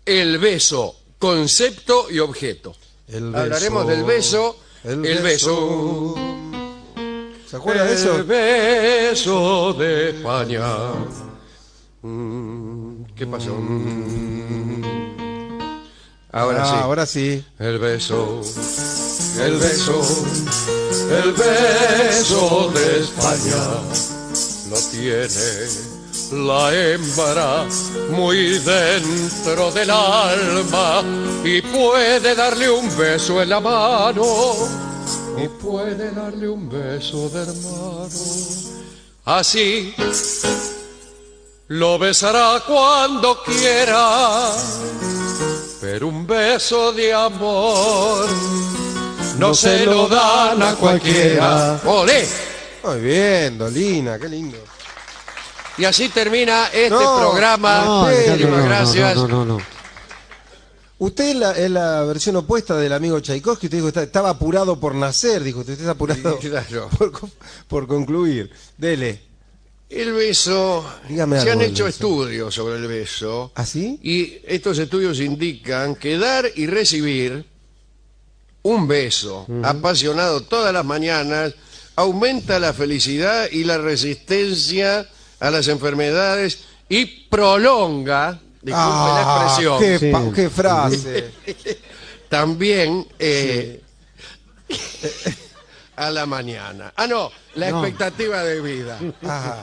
el beso, concepto y objeto. Hablaremos del beso, el beso. ¿Se acuerda de eso? El beso de España. ¿Qué pasó? Ahora sí. Ahora sí. El beso, el beso, el beso de España lo tiene la hembra muy dentro del alma y puede darle un beso en la mano y puede darle un beso de hermano. Así lo besará cuando quiera, pero un beso de amor no se lo dan a cualquiera. ¡Olé! Muy bien, Dolina, qué lindo. Y así termina este programa. Muchísimas gracias. No. Usted es la versión opuesta del amigo Tchaikovsky. Usted dijo estaba apurado por nacer, dijo usted está apurado Claro. por concluir. Dele. El beso, Dígame se algo han del hecho beso. estudios sobre el beso. ¿Ah, sí? Y estos estudios indican que dar y recibir un beso apasionado todas las mañanas aumenta la felicidad y la resistencia a las enfermedades y prolonga, disculpe la expresión, Qué frase. también a la mañana. Ah, no, la expectativa de vida. Ajá.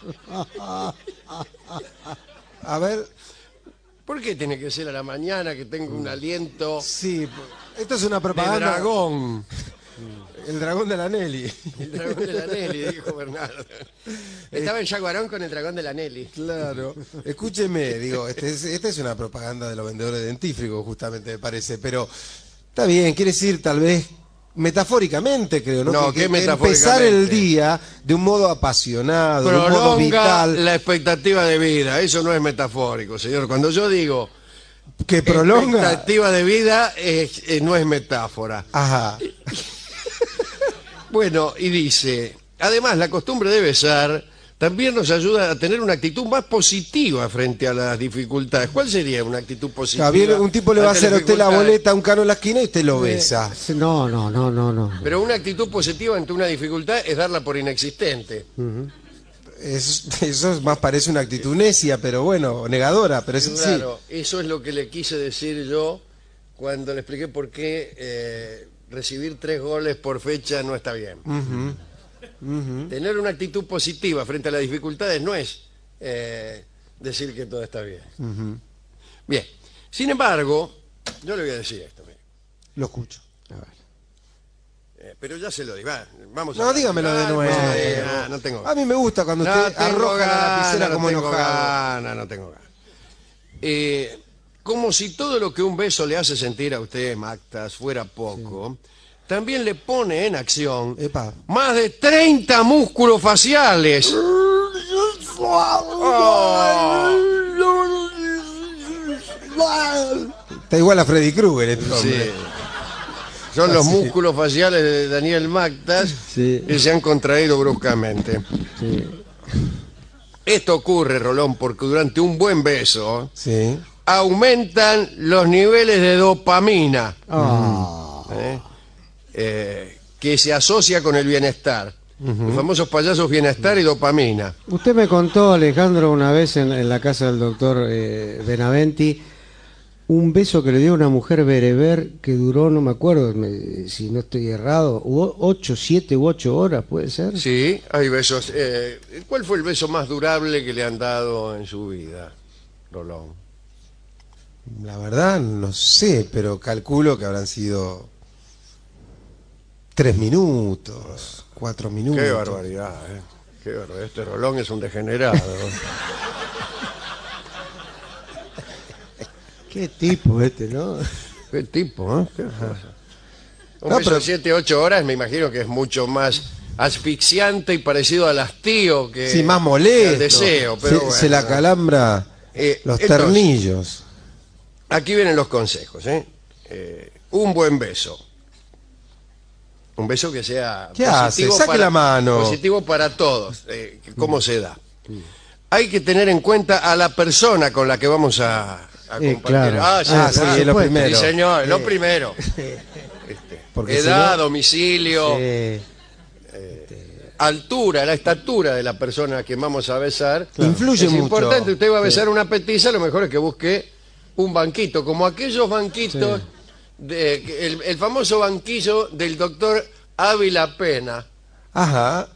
A ver, ¿Por qué tiene que ser a la mañana que tengo un aliento sí, esto es una de propaganda. dragón? El dragón de la Nelly. El dragón de la Nelly, dijo Bernardo. Estaba en Yaguarón con el dragón de la Nelly. Claro. Escúcheme, digo, esta es una propaganda de los vendedores de dentífricos, justamente, me parece, pero está bien, quiere decir tal vez metafóricamente, creo, ¿no? No, que ¿qué metafóricamente? empezar el día de un modo apasionado, de un modo Prolonga vital, la expectativa de vida. Eso no es metafórico, señor. Cuando yo digo que prolonga. expectativa de vida, no es metáfora. Ajá. Bueno, y dice, además la costumbre de besar también nos ayuda a tener una actitud más positiva frente a las dificultades. ¿Cuál sería una actitud positiva? Viene un tipo le va a ante hacer a las usted la dificultades? boleta a un cano en la esquina y usted lo besa. No. Pero una actitud positiva ante una dificultad es darla por inexistente. Eso más parece una actitud necia, pero bueno, negadora, pero sí. Claro, eso es lo que le quise decir yo cuando le expliqué por qué recibir 3 goles por fecha no está bien. Tener una actitud positiva frente a las dificultades no es decir que todo está bien. Bien, sin embargo, yo le voy a decir esto. Mire. Lo escucho. Pero ya se lo digo. Vamos No, a dígamelo de nuevo. no tengo A mí me gusta cuando usted arroja la lapicera como enojado. No tengo ganas. Como si todo lo que un beso le hace sentir a usted, Mactas, fuera poco, también le pone en acción Epa. más de 30 músculos faciales. Está igual a Freddy Krueger este Sí. hombre. Son los Así. músculos faciales de Daniel Mactas Sí. que se han contraído bruscamente. Sí. Esto ocurre, Rolón, porque durante un buen beso Sí. aumentan los niveles de dopamina, que se asocia con el bienestar. Los famosos payasos bienestar y dopamina. Usted me contó, Alejandro, una vez en la casa del doctor Benaventi, un beso que le dio una mujer bereber que duró, no me acuerdo, si no estoy errado, 7 u 8 horas, ¿puede ser? Sí, hay besos. ¿Cuál fue el beso más durable que le han dado en su vida, Rolón? La verdad no sé, pero calculo que habrán sido 3 minutos, 4 minutos. Qué barbaridad, ¿eh? Qué barbaridad. Este Rolón es un degenerado. Qué tipo este, ¿no? Qué tipo, ¿eh? Qué cosa. Un No, beso pero- de 7, 8 horas me imagino que es mucho más asfixiante y parecido al hastío que Sí, más que molesto. al deseo. Pero bueno, se la calambra los entonces, ternillos. Aquí vienen los consejos, ¿eh? Un buen beso. Un beso que sea ¿Qué hace? Saque la mano. positivo para todos. ¿Cómo se da? Hay que tener en cuenta a la persona con la que vamos a a compartir. Claro. Sí, sí, claro. es lo primero. Sí, señor, es lo primero. Porque si Edad, no- domicilio, Sí. altura, la estatura de la persona a quien vamos a besar. Influye es mucho. importante. Usted va a besar una petiza, lo mejor es que busque un banquito, como aquellos banquitos, el famoso banquillo del doctor Ávila Pena. Ajá,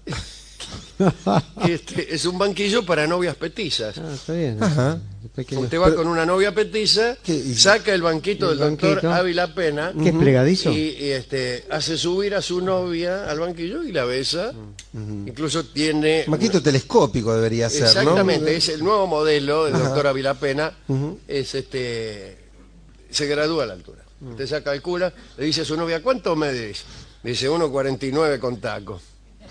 Es un banquillo para novias petizas. Ah, está bien. Ajá. Pequeño. Usted va con una novia petiza, ¿Qué? saca el banquito El del doctor banquito. Ávila Pena ¿Qué es plegadizo? y hace subir a su novia al banquillo y la besa. Incluso tiene... maquito telescópico debería ser, ¿no? Exactamente, es el nuevo modelo del doctor Ávila Pena. Es se gradúa a la altura. Usted se calcula, le dice a su novia, ¿cuánto medís? Dice 1,49 con taco.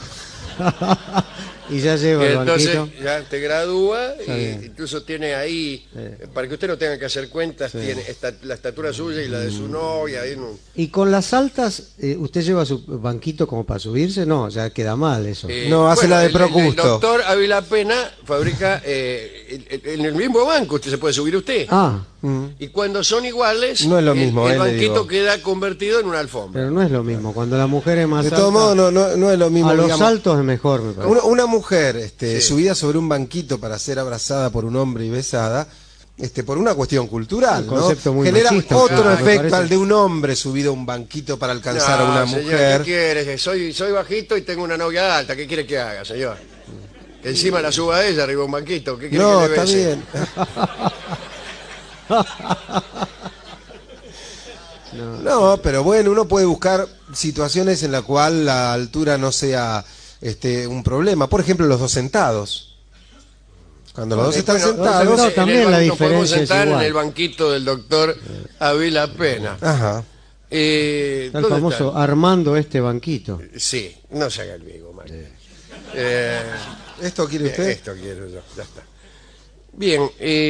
Y ya lleva Y el entonces banquito. ya te gradúa y bien. incluso tiene ahí, para que usted no tenga que hacer cuentas, tiene la estatura suya y la de su novia. Ahí Y con las altas, ¿usted lleva su banquito como para subirse? No, ya queda mal eso. No, hace la de el Procusto. doctor Ávila Pena fabrica en el mismo banco, usted se puede subir usted. Ah, Y cuando son iguales, No es lo mismo, el le banquito digo. queda convertido en una alfombra. pero no es lo mismo. Cuando la mujer es más De alta, todos modos, no es lo mismo. a los digamos. altos es mejor, me parece. Una mujer Sí. subida sobre un banquito para ser abrazada por un hombre y besada, por una cuestión cultural, Un ¿no? concepto muy Genera machista, otro me efecto parece. al de un hombre subido a un banquito para alcanzar a una señor, mujer. ¿qué quiere? Soy bajito y tengo una novia alta. ¿Qué quiere que haga, señor? Que encima la suba a ella arriba de un banquito. ¿Qué quiere No, que le está bese? bien. No, pero bueno, uno puede buscar situaciones en las cuales la altura no sea un problema. Por ejemplo, los dos sentados. Cuando los dos están Bueno, sentados. sentados en también el la nos podemos diferencia es sentar en igual. el banquito del doctor Ávila Pena. Ajá. Está el ¿Dónde famoso armando este banquito. está? Sí, no se haga el vivo, Mario. ¿Esto quiere usted? Esto quiero yo, ya está. Bien,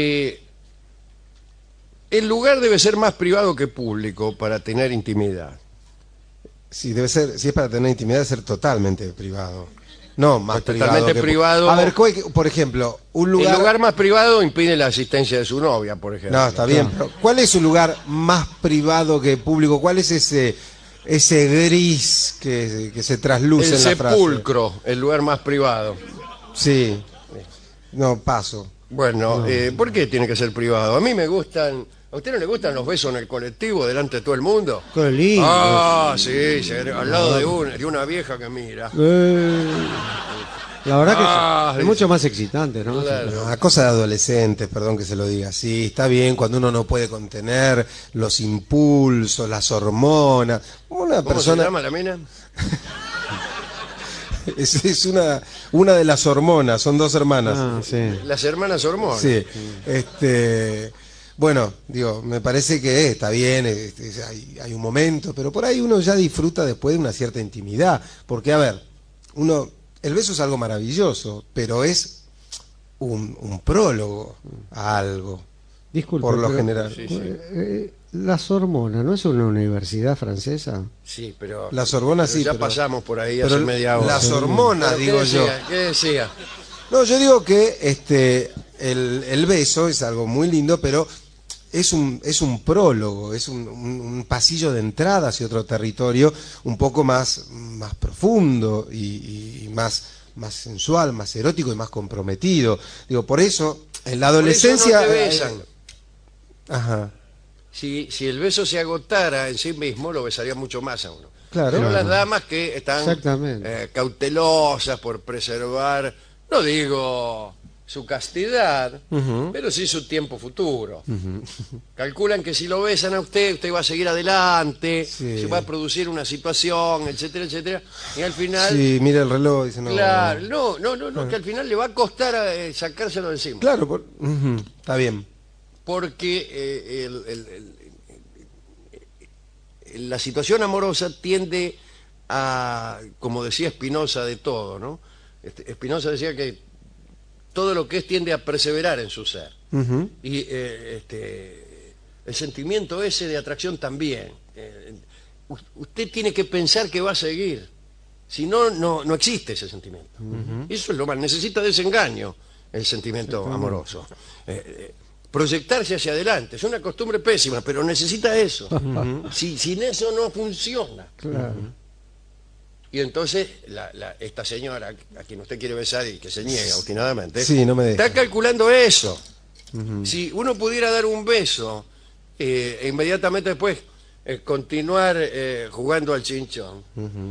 el lugar debe ser más privado que público para tener intimidad. Sí, debe ser, si es para tener intimidad, debe ser totalmente privado. No, más Totalmente privado. A ver, por ejemplo, un El lugar más privado impide la asistencia de su novia, por ejemplo. No, está bien, pero ¿cuál es un lugar más privado que público? ¿Cuál es ese gris que se trasluce El en la frase? sepulcro, el lugar más privado. Sí. No, paso. Bueno, ¿por qué tiene que ser privado? A mí me gustan... ¿A usted no le gustan los besos en el colectivo delante de todo el mundo? Qué lindo. Ah, sí, al lado de una vieja que mira. La verdad que Ah, es mucho más excitante, ¿no? Claro. No, cosa de adolescentes, perdón que se lo diga así. Está bien cuando uno no puede contener los impulsos, las hormonas. Una ¿Cómo persona se llama la mina? es una de las hormonas, son dos hermanas. Ah, sí. Las hermanas hormonas. Sí, bueno, digo, me parece que está bien, hay un momento, pero por ahí uno ya disfruta después de una cierta intimidad, porque a ver, el beso es algo maravilloso, pero es un prólogo a algo, Disculpe, por lo pero, general. Sí, sí. Las hormonas, ¿no es una universidad francesa? Sí, pero... La Sorbona pero sí, ya pero- pasamos por ahí pero hace media hora. las hormonas, Pero, digo yo. ¿Qué decía? No, yo digo que el beso es algo muy lindo, pero es un prólogo, es un pasillo de entrada hacia otro territorio un poco más profundo y más sensual, más erótico y más comprometido. Digo, por eso en la adolescencia... Por eso no te besan. Ajá. Si el beso se agotara en sí mismo, lo besaría mucho más a uno. Claro. Pero las Claro. damas que están Exactamente. cautelosas por preservar, no digo su castidad, pero sí su tiempo futuro. Calculan que si lo besan a usted va a seguir adelante, Sí. se va a producir una situación, etcétera, etcétera, y al final... Sí, mira el reloj, dice no. Claro, no, que al final le va a costar sacárselo de encima. Claro, está bien. Porque la situación amorosa tiende a, como decía Spinoza, de todo, ¿no? Spinoza decía que todo lo que es tiende a perseverar en su ser. Y el sentimiento ese de atracción también. Usted tiene que pensar que va a seguir. Si no, no existe ese sentimiento. Eso es lo mal. Necesita desengaño el sentimiento amoroso. proyectarse hacia adelante. Es una costumbre pésima, pero necesita eso. Sin eso no funciona. Claro. Y entonces esta señora a quien usted quiere besar y que se niega obstinadamente, Sí, no me deja. está calculando eso. Si uno pudiera dar un beso e inmediatamente después continuar jugando al chinchón,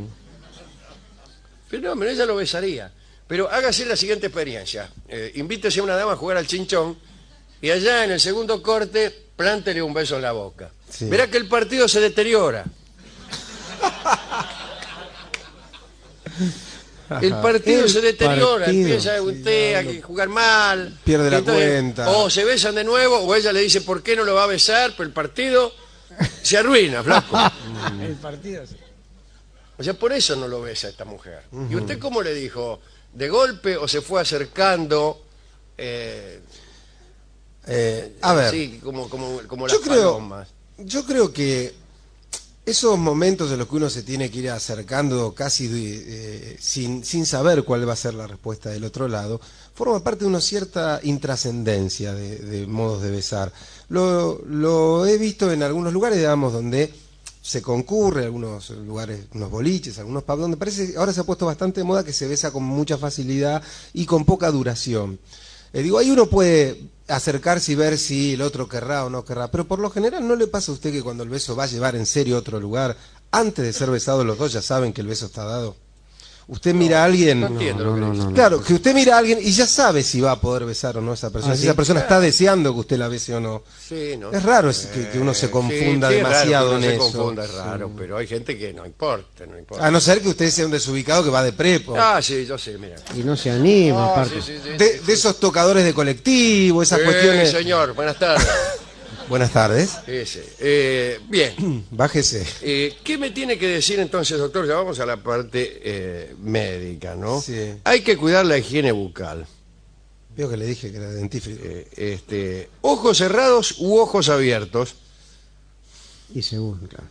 fenómeno, ella lo besaría. Pero hágase la siguiente experiencia. Invítese a una dama a jugar al chinchón y allá en el segundo corte plántele un beso en la boca. Sí. Verá que el partido se deteriora. El partido se deteriora, empieza usted a jugar mal. Pierde la entonces, cuenta. O se besan de nuevo, o ella le dice por qué no lo va a besar, pero el partido se arruina, flaco. El partido. O sea, por eso no lo besa esta mujer. ¿Y usted cómo le dijo? ¿De golpe o se fue acercando? A ver, Sí, como las yo creo, palomas. yo creo que esos momentos en los que uno se tiene que ir acercando casi sin saber cuál va a ser la respuesta del otro lado, forma parte de una cierta intrascendencia de modos de besar. Lo he visto en algunos lugares, digamos, donde se concurre, algunos lugares, unos boliches, algunos pubs, donde parece ahora se ha puesto bastante de moda que se besa con mucha facilidad y con poca duración. Digo, ahí uno puede acercarse y ver si el otro querrá o no querrá, pero por lo general ¿no le pasa a usted que cuando el beso va a llevar en serio a otro lugar, antes de ser besados los dos ya saben que el beso está dado? Usted mira a alguien... No entiendo lo que dice. Claro, que usted mira a alguien y ya sabe si va a poder besar o no a esa persona, si esa persona está deseando que usted la bese o no. Sí, ¿no? Es raro que uno se confunda sí, demasiado es raro que en uno eso. se confunda, es raro, pero hay gente que no importa. A no ser que usted sea un desubicado que va de prepo. Ah, sí, yo sé, mira. Y no se anima, Ah, aparte. sí, De esos tocadores de colectivo, esas cuestiones... señor, buenas tardes. Buenas tardes. Bien, Bájese. ¿qué me tiene que decir entonces, doctor? Ya vamos a la parte médica, ¿no? Sí. Hay que cuidar la higiene bucal. Veo que le dije que era dentífrico. Ojos cerrados u ojos abiertos. Y según, claro.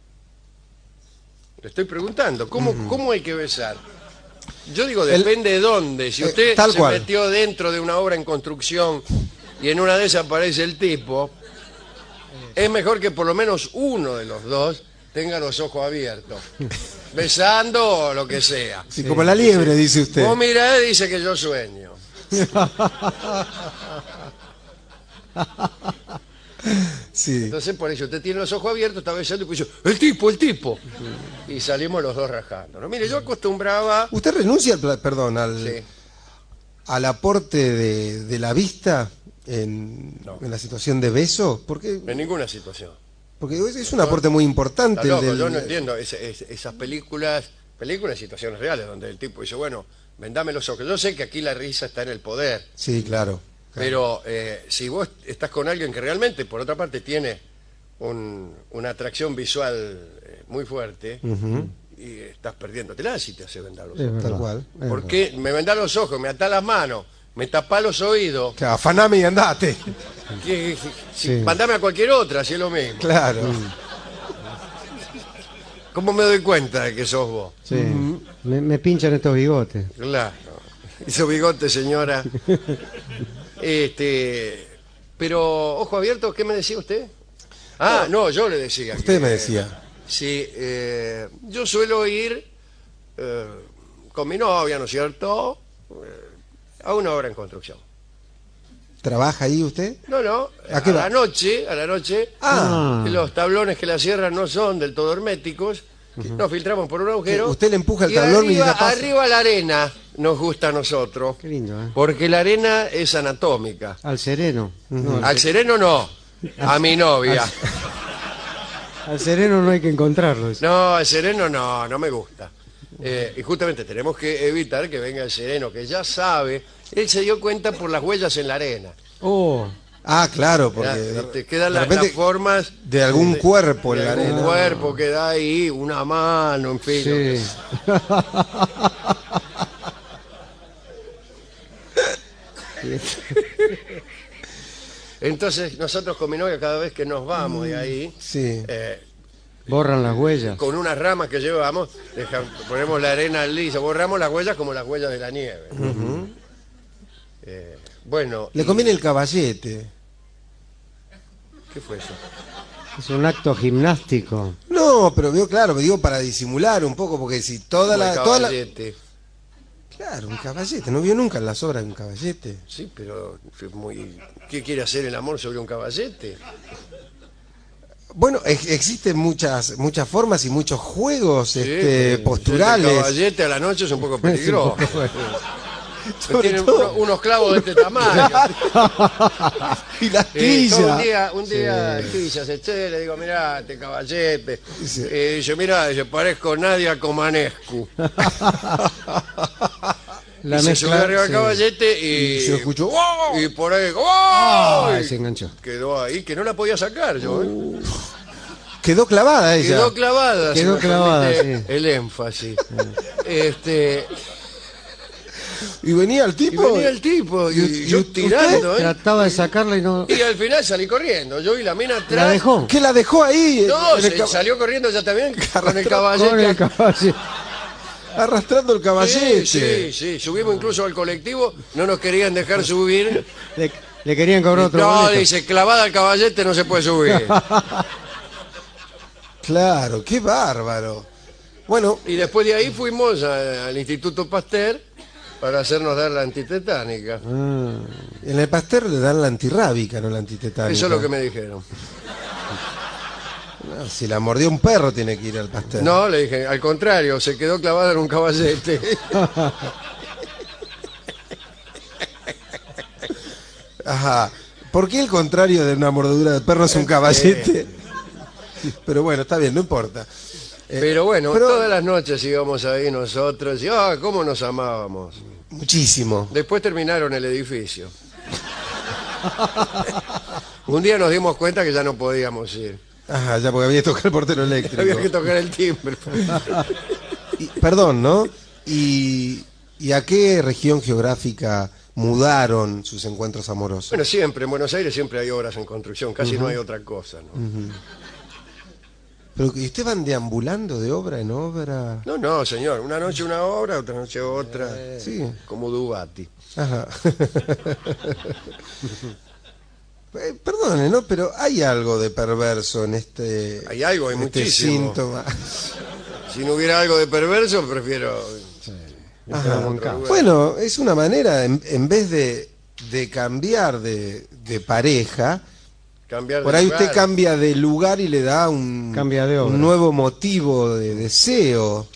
Le estoy preguntando, ¿cómo hay que besar? Yo digo, depende de dónde. Si usted tal se cual. metió dentro de una obra en construcción y en una de esas aparece el tipo, es mejor que por lo menos uno de los dos tenga los ojos abiertos, besando o lo que sea. Sí, como la liebre, dice usted. Vos mirá y dice que yo sueño. Sí. Entonces por eso usted tiene los ojos abiertos, está besando y pues dice, el tipo. Y salimos los dos rajando, ¿no? Mire, yo acostumbraba... ¿Usted renuncia al, Sí. al aporte de la vista en la situación de beso? Porque En ninguna situación. es un aporte muy importante. Está loco, el del- yo no entiendo esas películas y situaciones reales donde el tipo dice, bueno, vendame los ojos. Yo sé que aquí la risa está en el poder, Sí, claro. pero si vos estás con alguien que realmente, por otra parte, tiene una atracción visual muy fuerte, y estás perdiéndotela si te hace vendar los Es ojos. verdad, Tal cual. es ¿Por verdad. qué me vendás los ojos, me atás las manos, me tapás los oídos? Claro, afaname y andate. Sí. Mandame a cualquier otra, si es lo mismo. Claro. ¿Cómo me doy cuenta de que sos vos? Sí. Me pinchan estos bigotes. Claro. Hizo bigote, señora. Pero, ojo abierto, ¿qué me decía usted? Ah, no, yo le decía. Usted me decía. Sí, yo suelo ir con mi novia, ¿no es cierto? A una obra en construcción. ¿Trabaja ahí usted? No, ¿A qué va? a la noche, Ah. los tablones que la cierran no son del todo herméticos, nos filtramos por un agujero. Sí, usted le empuja el y tablón y arriba, la pasa. arriba la arena nos gusta a nosotros, Qué lindo, ¿eh? porque la arena es anatómica. Al sereno. No, Al sereno no, a mi novia. al sereno no hay que encontrarlo. No, al sereno no me gusta. Y justamente tenemos que evitar que venga el sereno, que ya sabe, él se dio cuenta por las huellas en la arena. Oh, Ah, claro, porque Te quedan de las repente formas de algún cuerpo en de la algún arena. cuerpo que da ahí, una mano, en fin. sí. Entonces nosotros con mi novia cada vez que nos vamos de ahí, Sí. Borran las huellas. con unas ramas que llevamos, ponemos la arena lisa, borramos las huellas como las huellas de la nieve. Bueno, Le conviene el caballete. ¿Qué fue eso? Es un acto gimnástico. No, pero veo claro, me digo para disimular un poco, porque si toda la... Caballete. Claro, un caballete, no vio nunca en las obras de un caballete. Sí, pero es muy... ¿Qué quiere hacer el amor sobre un caballete? Bueno, existen muchas formas y muchos juegos Sí, posturales. El caballete a la noche es un poco peligroso. Sobre Tienen todo- unos clavos de este tamaño. Y las Entonces, trillas. un día Quilla se eché, le digo, mirá, este caballete. Sí. Dice, mirá, dice, parezco Nadia Comanescu. La Y se subió arriba del sí. caballete Y se escuchó, ¡wow! y por ahí, ¡wow! Ay, se enganchó. Quedó ahí, que no la podía sacar yo. Quedó clavada ella. Quedó clavada. si Quedó me clavada, permite sí. el énfasis. Y venía el Y tipo. venía el tipo, y ¿Y yo usted? tirando, ¿eh? Trataba de sacarla y no... Y al final salí corriendo. Yo vi la mina atrás. La dejó. ¿Qué la dejó ahí? No, En el salió corriendo ya también con el Con caballete. el caballo. arrastrando el caballete. Sí. Subimos incluso al colectivo. No nos querían dejar subir. Le querían cobrar otro No, boleto. dice, clavada al caballete no se puede subir. Claro, qué bárbaro. Bueno, Y después de ahí fuimos al Instituto Pasteur para hacernos dar la antitetánica. Ah, en el Pasteur le dan la antirrábica, no la antitetánica. Eso es lo que me dijeron. No, si la mordió un perro tiene que ir al Pasteur. No, le dije, al contrario, se quedó clavada en un caballete. Ajá. ¿Por qué el contrario de una mordedura de perro es un caballete? Pero bueno, está bien, no importa. Pero bueno, pero- todas las noches íbamos ahí nosotros y cómo nos amábamos. Muchísimo. Después terminaron el edificio. Un día nos dimos cuenta que ya no podíamos ir. Ajá, ya porque había que tocar el portero eléctrico. Había que tocar el timbre. Perdón, ¿no? ¿Y a qué región geográfica mudaron sus encuentros amorosos? Bueno, siempre, en Buenos Aires siempre hay obras en construcción, casi no hay otra cosa, ¿no? Pero ¿y ustedes van deambulando de obra en obra? No, señor, una noche una obra, otra noche otra, Sí. como Dubati. Ajá. Perdone, ¿no? Pero hay algo de perverso en este... Hay algo, hay este muchísimo. síntoma. Si no hubiera algo de perverso, prefiero... Ajá. otro lugar. Bueno, es una manera, en vez de cambiar de pareja, Cambiar por de ahí lugar. usted cambia de lugar y le da un, Cambia de obra. un nuevo motivo de deseo.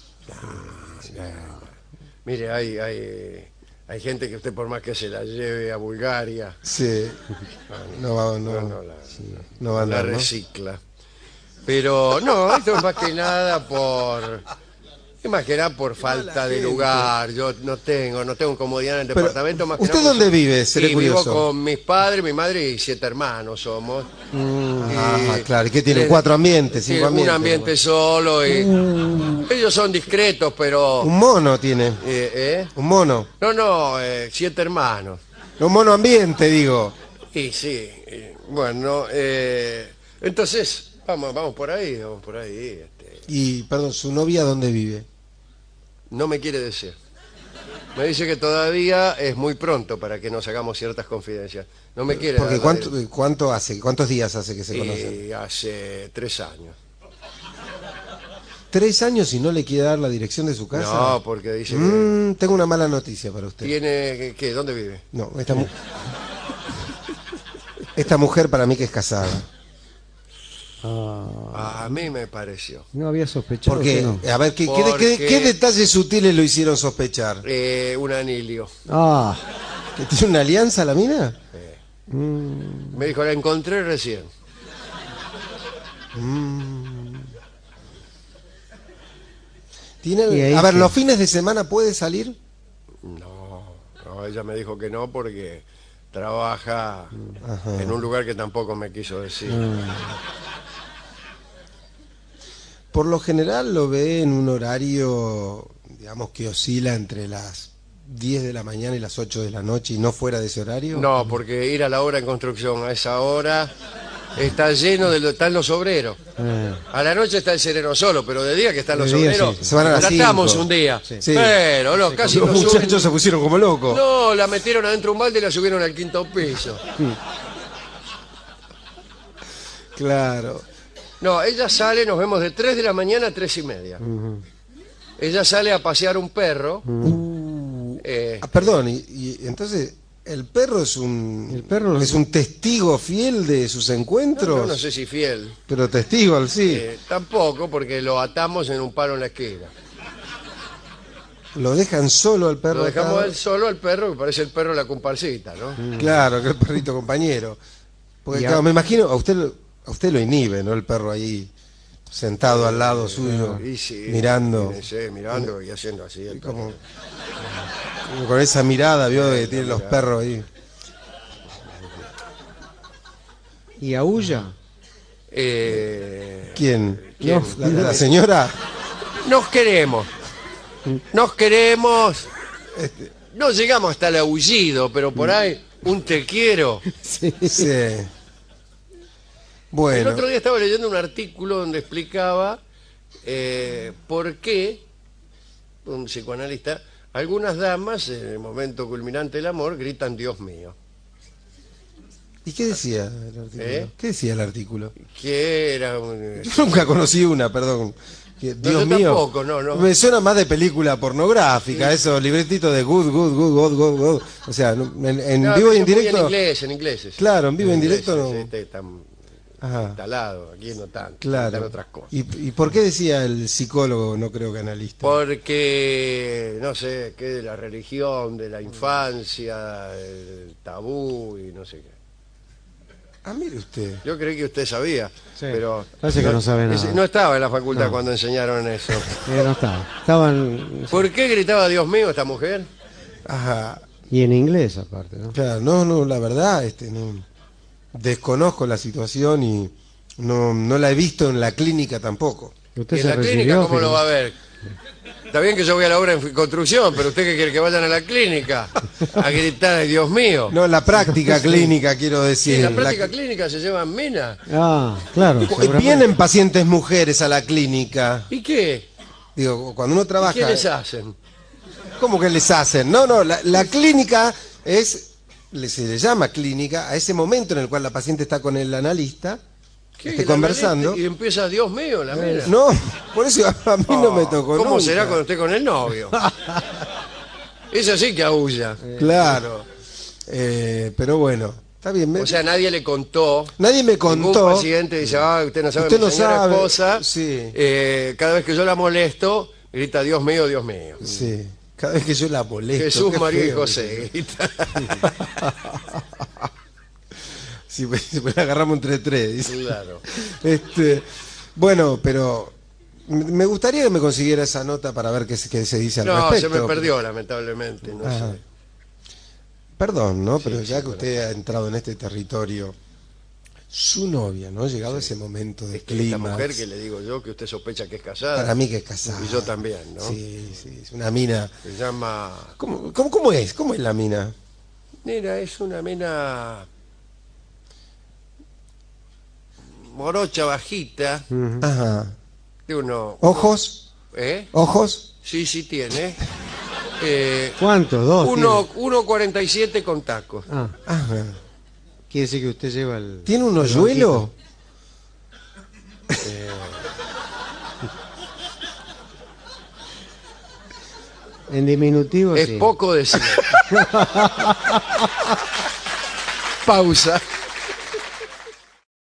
Mire, hay gente que usted por más que se la lleve a Bulgaria, Sí. No va, no, no va a la andar, ¿no? recicla. Pero no, esto es más que nada por falta de lugar. Yo no tengo comodidad en el Pero, departamento más que ¿usted nada dónde porque vive? Seré y vivo curioso. con mis padres, mi madre y 7 hermanos somos. Ajá, claro. ¿Y qué tienen? 4 ambientes, 5 Un ambientes. ambiente solo. Y ellos son discretos, pero... Un mono tiene. Un mono. No, 7 hermanos. Un mono ambiente, digo. Y sí, bueno, entonces vamos por ahí, Y, perdón, ¿su novia dónde vive? No me quiere decir. Me dice que todavía es muy pronto para que nos hagamos ciertas confidencias. No me quiere Porque dar la ¿cuántos días hace que se conocen? Y hace 3 años. 3 años y no le quiere dar la dirección de su casa. No, porque dice que Tengo una mala noticia para usted. tiene... ¿Qué? ¿Dónde vive? No, esta mujer para mí que es casada. A mí me pareció. no había sospechado. ¿Por qué? que no. A ver, Porque- ¿qué detalles sutiles lo hicieron sospechar? Un anilio. Ah, ¿Que tiene una alianza la mina? Me dijo, la encontré recién. ¿Tiene, ¿Y ahí a ver, qué? ¿los fines de semana puede salir? No, ella me dijo que no porque trabaja en un lugar que tampoco me quiso decir. Por lo general lo ve en un horario, digamos, que oscila entre las 10 de la mañana y las 8 de la noche y no fuera de ese horario. No, porque ir a la obra en construcción a esa hora está lleno están los obreros. A la noche está el sereno solo, pero de día que están los De día, obreros, sí. Se van a las tratamos 5. un día. Sí. Pero no, casi Los nos suben. muchachos se pusieron como locos. No, la metieron adentro de un balde y la subieron al 5.º piso. Claro. No, ella sale, nos vemos de 3 de la mañana a 3:30. Ella sale a pasear un perro. Perdón, y entonces el perro es un testigo fiel de sus encuentros. No sé si fiel. Pero testigo, sí. Tampoco, porque lo atamos en un palo en la esquina. Lo dejan solo al perro. Lo dejamos atado. él solo al perro, que parece el perro de la comparsita, ¿no? Claro, que el perrito compañero. Porque claro, me imagino, a usted lo inhibe, ¿no? El perro ahí sentado al lado suyo, Y sí, mirando. Mirando y haciendo así. El perro. Como con esa mirada, vio, que tienen los perros ahí. ¿Y aúlla? ¿Quién? ¿Quién? ¿La señora? Nos queremos. No llegamos hasta el aullido, pero por ahí un te quiero. Sí. El Bueno, otro día estaba leyendo un artículo donde explicaba por qué, un psicoanalista, algunas damas en el momento culminante del amor gritan Dios mío. ¿y qué decía el artículo? ¿Qué decía el artículo? Que era Yo nunca conocí una, perdón. Dios yo mío, tampoco, no. me suena más de película pornográfica, esos libretitos de good. O sea, en No, vivo y eso en directo. en inglés. Claro, en vivo y en directo no. Están Ajá. instalado, aquí no tanto, Claro. están otras cosas. ¿Y por qué decía el psicólogo, no creo que analista? Porque, no sé, qué de la religión, de la infancia, el tabú y no sé qué. Ah, mire usted. Yo creí que usted sabía, pero... Parece que no sabe nada. No estaba en la facultad No. cuando enseñaron eso. No estaba. Estaban... ¿Por qué gritaba Dios mío esta mujer? Ajá. Y en inglés aparte, ¿no? Claro, no, la verdad, no. Desconozco la situación y no la he visto en la clínica tampoco. Usted ¿Y en se la clínica recibió, cómo lo va a ver? Está bien que yo voy a la obra en construcción, pero usted que quiere que vayan a la clínica a gritar Dios mío. No, la práctica clínica, quiero Sí, decir. en la práctica clínica se llevan minas. Ah, claro. seguramente. Vienen pacientes mujeres a la clínica. ¿Y qué? Digo, cuando uno trabaja... ¿Qué les hacen? ¿Cómo que les hacen? No, la clínica se le llama clínica a ese momento en el cual la paciente está con el analista, ¿Qué? esté ¿La conversando. analista? Y empieza Dios mío, la mina. No, por eso a mí no me tocó ¿Cómo nunca. será cuando esté con el novio? Eso sí que aúlla. Claro. Pero bueno, está bien. O sea, nadie le contó. Nadie me Ningún contó. paciente dice, usted no sabe, Usted mi no señora sabe. esposa, Sí. cada vez que yo la molesto, grita Dios mío, Dios mío. Sí, cada vez que yo la molesto. Jesús, qué María y feo. José. Grita. Sí, pues la agarramos entre tres. Dice. Claro. Bueno, pero me gustaría que me consiguiera esa nota para ver qué se dice al No, respecto. se me perdió, lamentablemente. No Ajá. sé. Perdón, ¿no? Pero ya sí, que usted ha entrado en este territorio, su novia, ¿no? Llegado ese momento de Esta clima. mujer que le digo yo, que usted sospecha que es casada. Para mí que es casada. Y yo también, ¿no? Sí, es una mina. Se llama... ¿Cómo es? ¿Cómo es la mina? Mira, es una mina morocha, bajita, Ajá. de ¿Ojos? ¿Ojos? Sí, tiene. ¿Cuántos? ¿Dos? 1,47 con tacos. Ah, Ajá. quiere decir que usted lleva el... ¿Tiene un el hoyuelo? En diminutivo, Es sí. poco decir. Pausa.